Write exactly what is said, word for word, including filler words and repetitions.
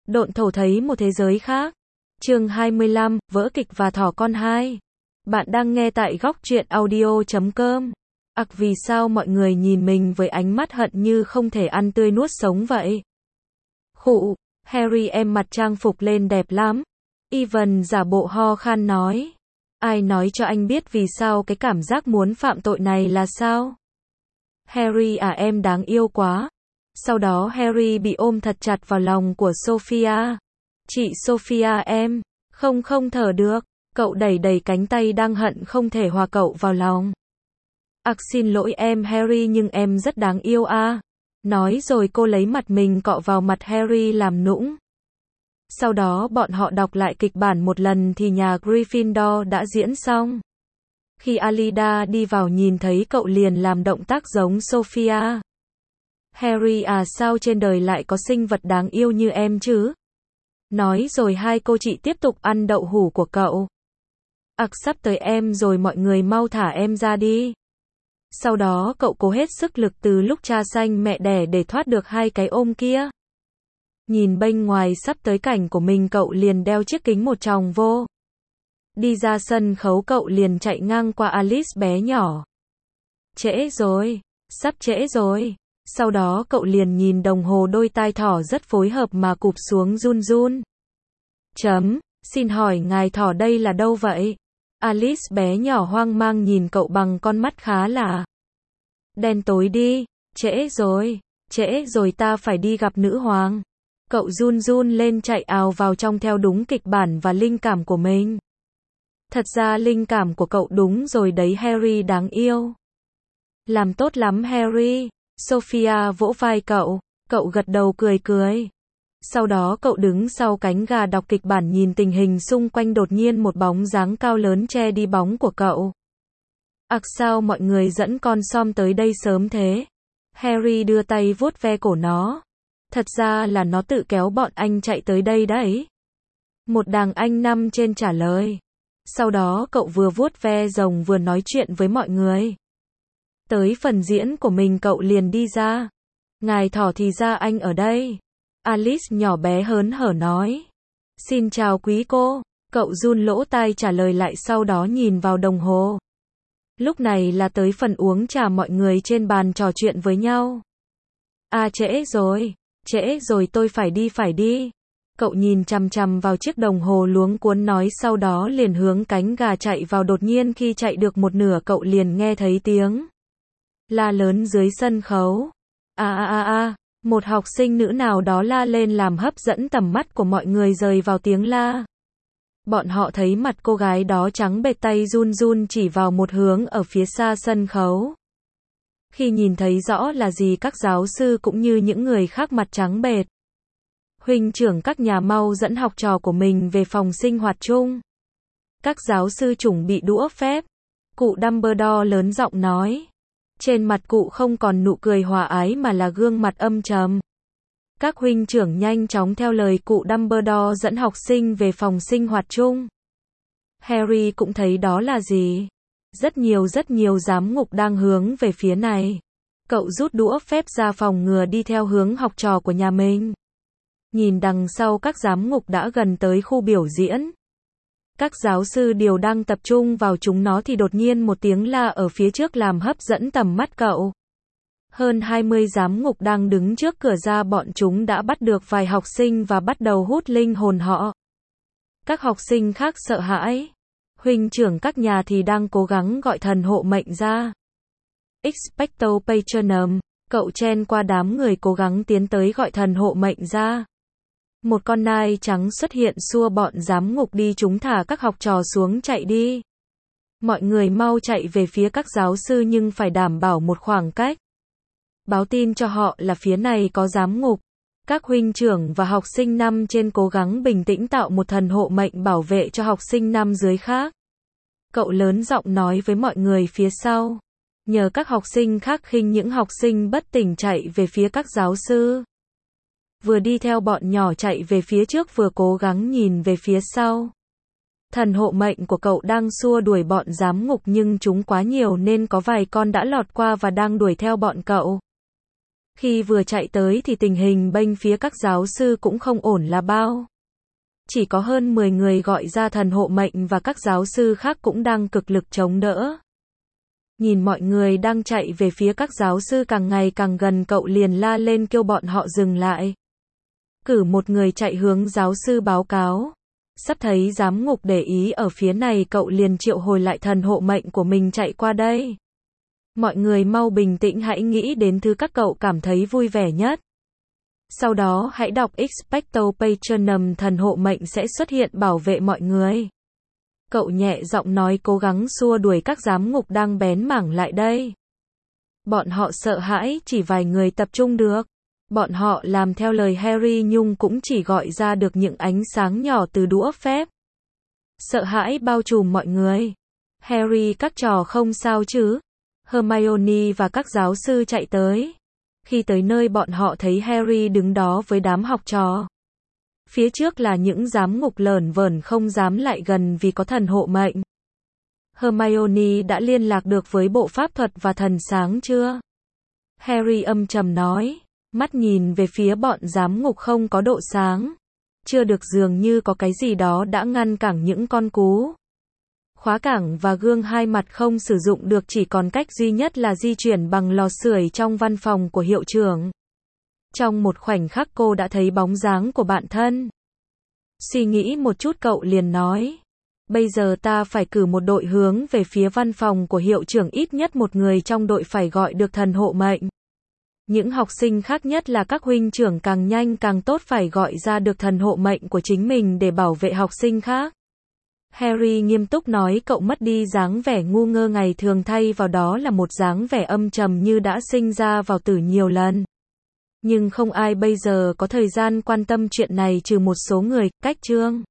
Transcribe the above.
Độn thổ thấy một thế giới khác. Chương hai mươi lăm, vỡ kịch và thỏ con hai. Bạn đang nghe tại góc truyện audio chấm com. Ặc vì sao mọi người nhìn mình với ánh mắt hận như không thể ăn tươi nuốt sống vậy? Khụ, Harry em mặc trang phục lên đẹp lắm. Evan giả bộ ho khan nói. Ai nói cho anh biết vì sao cái cảm giác muốn phạm tội này là sao? Harry à em đáng yêu quá. Sau đó Harry bị ôm thật chặt vào lòng của Sophia. Chị Sophia em, không không thở được. Cậu đẩy đẩy cánh tay đang hận không thể hòa cậu vào lòng. Ặc xin lỗi em Harry nhưng em rất đáng yêu à. Nói rồi cô lấy mặt mình cọ vào mặt Harry làm nũng. Sau đó bọn họ đọc lại kịch bản một lần thì nhà Gryffindor đã diễn xong. Khi Alida đi vào nhìn thấy cậu liền làm động tác giống Sophia. Harry à sao trên đời lại có sinh vật đáng yêu như em chứ? Nói rồi hai cô chị tiếp tục ăn đậu hũ của cậu. Ặc sắp tới em rồi mọi người mau thả em ra đi. Sau đó cậu cố hết sức lực từ lúc cha sanh mẹ đẻ để thoát được hai cái ôm kia. Nhìn bên ngoài sắp tới cảnh của mình cậu liền đeo chiếc kính một tròng vô. Đi ra sân khấu cậu liền chạy ngang qua Alice bé nhỏ. Trễ rồi, sắp trễ rồi. Sau đó cậu liền nhìn đồng hồ đôi tai thỏ rất phối hợp mà cụp xuống run run. Chấm, xin hỏi ngài thỏ đây là đâu vậy? Alice bé nhỏ hoang mang nhìn cậu bằng con mắt khá là đen tối đi, trễ rồi, trễ rồi ta phải đi gặp nữ hoàng. Cậu run run lên chạy ào vào trong theo đúng kịch bản và linh cảm của mình. Thật ra linh cảm của cậu đúng rồi đấy Harry đáng yêu. Làm tốt lắm Harry. Sophia vỗ vai cậu, cậu gật đầu cười cười. Sau đó cậu đứng sau cánh gà đọc kịch bản nhìn tình hình xung quanh đột nhiên một bóng dáng cao lớn che đi bóng của cậu. Ặc sao mọi người dẫn con Som tới đây sớm thế? Harry đưa tay vuốt ve cổ nó. Thật ra là nó tự kéo bọn anh chạy tới đây đấy. Một đàn anh năm trên trả lời. Sau đó cậu vừa vuốt ve rồng vừa nói chuyện với mọi người. Tới phần diễn của mình cậu liền đi ra. Ngài thỏ thì ra anh ở đây. Alice nhỏ bé hớn hở nói. Xin chào quý cô. Cậu run lỗ tai trả lời lại sau đó nhìn vào đồng hồ. Lúc này là tới phần uống trà mọi người trên bàn trò chuyện với nhau. À trễ rồi, trễ rồi tôi phải đi phải đi. Cậu nhìn chằm chằm vào chiếc đồng hồ luống cuốn nói sau đó liền hướng cánh gà chạy vào đột nhiên khi chạy được một nửa cậu liền nghe thấy tiếng la lớn dưới sân khấu. A a a a, một học sinh nữ nào đó la lên làm hấp dẫn tầm mắt của mọi người rời vào tiếng la. Bọn họ thấy mặt cô gái đó trắng bệch tay run run chỉ vào một hướng ở phía xa sân khấu. Khi nhìn thấy rõ là gì các giáo sư cũng như những người khác mặt trắng bệch. Huynh trưởng các nhà mau dẫn học trò của mình về phòng sinh hoạt chung. Các giáo sư chuẩn bị đũa phép. Cụ Dumbledore lớn giọng nói. Trên mặt cụ không còn nụ cười hòa ái mà là gương mặt âm trầm. Các huynh trưởng nhanh chóng theo lời cụ Dumbledore dẫn học sinh về phòng sinh hoạt chung. Harry cũng thấy đó là gì. Rất nhiều rất nhiều giám ngục đang hướng về phía này. Cậu rút đũa phép ra phòng ngừa đi theo hướng học trò của nhà mình. Nhìn đằng sau các giám ngục đã gần tới khu biểu diễn. Các giáo sư đều đang tập trung vào chúng nó thì đột nhiên một tiếng la ở phía trước làm hấp dẫn tầm mắt cậu. Hơn hai mươi giám ngục đang đứng trước cửa ra bọn chúng đã bắt được vài học sinh và bắt đầu hút linh hồn họ. Các học sinh khác sợ hãi. Huynh trưởng các nhà thì đang cố gắng gọi thần hộ mệnh ra. Expecto Patronum, cậu chen qua đám người cố gắng tiến tới gọi thần hộ mệnh ra. Một con nai trắng xuất hiện xua bọn giám ngục đi chúng thả các học trò xuống chạy đi. Mọi người mau chạy về phía các giáo sư nhưng phải đảm bảo một khoảng cách. Báo tin cho họ là phía này có giám ngục. Các huynh trưởng và học sinh năm trên cố gắng bình tĩnh tạo một thần hộ mệnh bảo vệ cho học sinh năm dưới khác. Cậu lớn giọng nói với mọi người phía sau. Nhờ các học sinh khác khinh những học sinh bất tỉnh chạy về phía các giáo sư. Vừa đi theo bọn nhỏ chạy về phía trước vừa cố gắng nhìn về phía sau. Thần hộ mệnh của cậu đang xua đuổi bọn giám ngục nhưng chúng quá nhiều nên có vài con đã lọt qua và đang đuổi theo bọn cậu. Khi vừa chạy tới thì tình hình bên phía các giáo sư cũng không ổn là bao. Chỉ có hơn mười người gọi ra thần hộ mệnh và các giáo sư khác cũng đang cực lực chống đỡ. Nhìn mọi người đang chạy về phía các giáo sư càng ngày càng gần, cậu liền la lên kêu bọn họ dừng lại. Cử một người chạy hướng giáo sư báo cáo. Sắp thấy giám ngục để ý ở phía này, cậu liền triệu hồi lại thần hộ mệnh của mình chạy qua đây. Mọi người mau bình tĩnh, hãy nghĩ đến thứ các cậu cảm thấy vui vẻ nhất. Sau đó hãy đọc Expecto Patronum, thần hộ mệnh sẽ xuất hiện bảo vệ mọi người. Cậu nhẹ giọng nói, cố gắng xua đuổi các giám ngục đang bén mảng lại đây. Bọn họ sợ hãi, chỉ vài người tập trung được. Bọn họ làm theo lời Harry nhưng cũng chỉ gọi ra được những ánh sáng nhỏ từ đũa phép. Sợ hãi bao trùm mọi người. Harry, các trò không sao chứ? Hermione và các giáo sư chạy tới. Khi tới nơi, bọn họ thấy Harry đứng đó với đám học trò. Phía trước là những giám ngục lởn vởn không dám lại gần vì có thần hộ mệnh. Hermione đã liên lạc được với bộ pháp thuật và thần sáng chưa? Harry âm trầm nói, mắt nhìn về phía bọn giám ngục không có độ sáng. Chưa được, dường như có cái gì đó đã ngăn cản những con cú. Khóa cảng và gương hai mặt không sử dụng được, chỉ còn cách duy nhất là di chuyển bằng lò sưởi trong văn phòng của hiệu trưởng. Trong một khoảnh khắc cô đã thấy bóng dáng của bạn thân. Suy nghĩ một chút, cậu liền nói, bây giờ ta phải cử một đội hướng về phía văn phòng của hiệu trưởng, ít nhất một người trong đội phải gọi được thần hộ mệnh. Những học sinh khác, nhất là các huynh trưởng, càng nhanh càng tốt, phải gọi ra được thần hộ mệnh của chính mình để bảo vệ học sinh khác. Harry nghiêm túc nói, cậu mất đi dáng vẻ ngu ngơ ngày thường, thay vào đó là một dáng vẻ âm trầm như đã sinh ra vào tử nhiều lần. Nhưng không ai bây giờ có thời gian quan tâm chuyện này trừ một số người. Cách chương